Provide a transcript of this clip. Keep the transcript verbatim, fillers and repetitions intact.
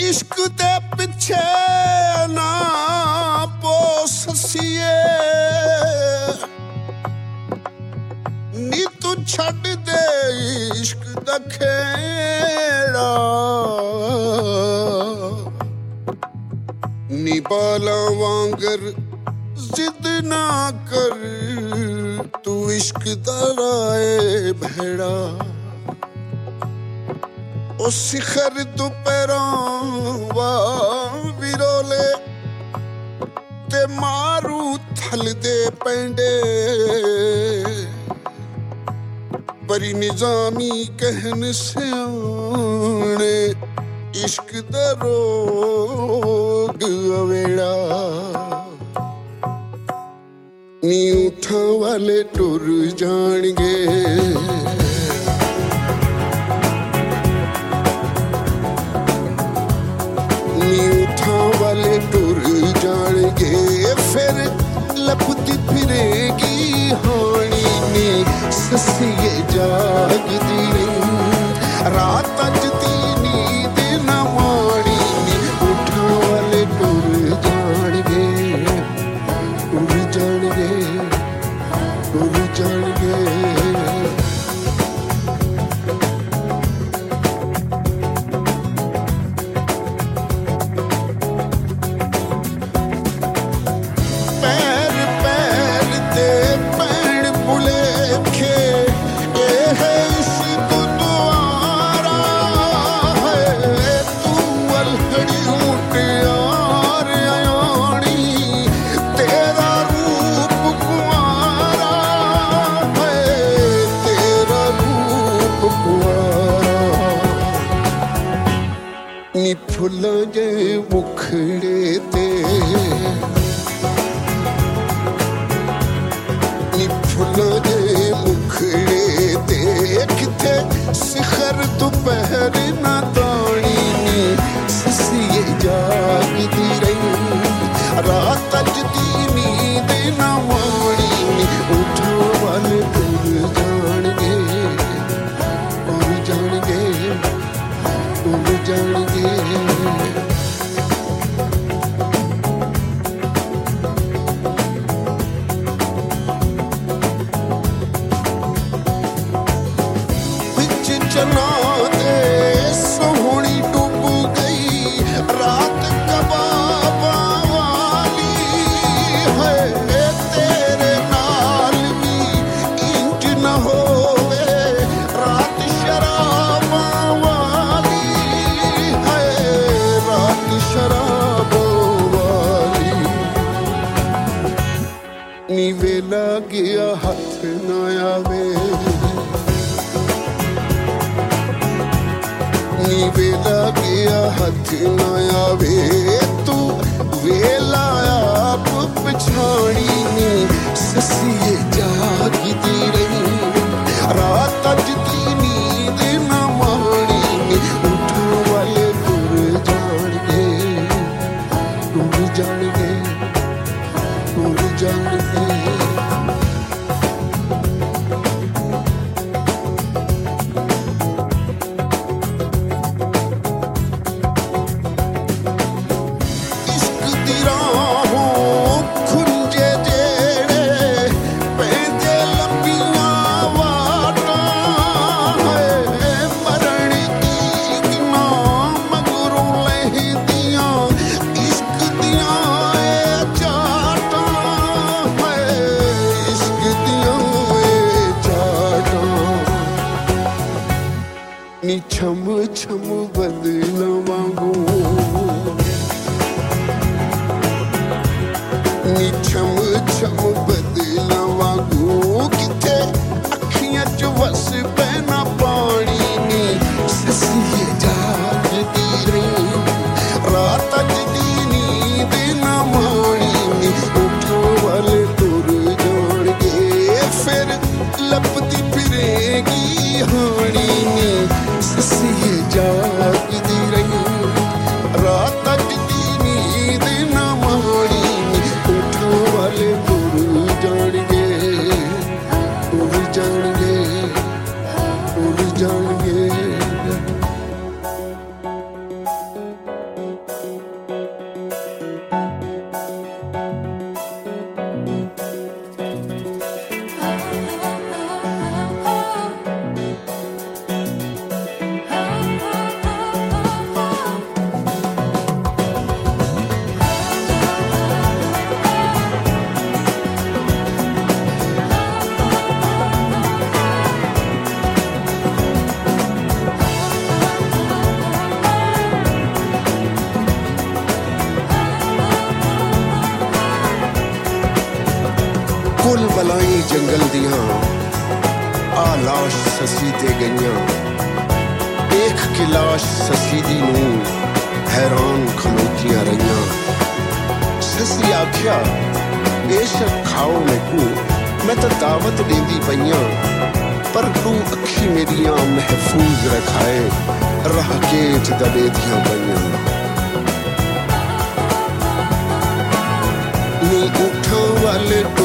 इश्क दे पिछे ना पोसिए नी तू छड़ दे इश्क दा खेड़ा नी बाला वांगर जिद ना कर तू इश्क दा राए भेड़ा ओ शिखर तू पैरों विरोले ते मारू थल दे पेंडे बरी निजामी कहन सियाने इश्क दा रोग अवेड़ा नी उठा वाले टुर जाणगे वाले टुर जाणगे फिर लपती फिरेगी हानी नी ससिए जागदी नहीं रात अजदी नींद न माणी नी उठा वाले टुर जाणगे टुर जाणगे टुर जाणगे नी फुल्लां जे मुखड़े ते नी फुल्लां जे मुखड़े ते किथे शिखर दोपहर ना ताणी नी ससिए जागदी रही रात अजदी नींद ना माणी नी उठो वाले टुर जाणगे टुर जाणगे टुर जाणगे बिच चना दे सोहनी डूब गई रात कबाबा वाली है तेरे नाल भी इंज न होवे रात शराबा वाली है रात शराबा वाली नी वेला गया हाथ ना आवे नी वेला गया हाथ ना आवे तू वेला आप पछाणी नी ससिए जागदी रही रात अजदी नींद ना माणी नी उठो वाले टुर जाणगे टुर जाणगे टुर जाणगे लंबी बलाई जंगल दियां आ लाश ससी ते गईयां देख के लाश ससी दी नूं हैरान खलोतियां रहियां ससी आख्या बेशक खाओ मैनू मैं तो दावत देंदी पईयां पर तू अखी मेरियां महफूज रखाए राह केच दबे दियां पईयां नी उठां वाले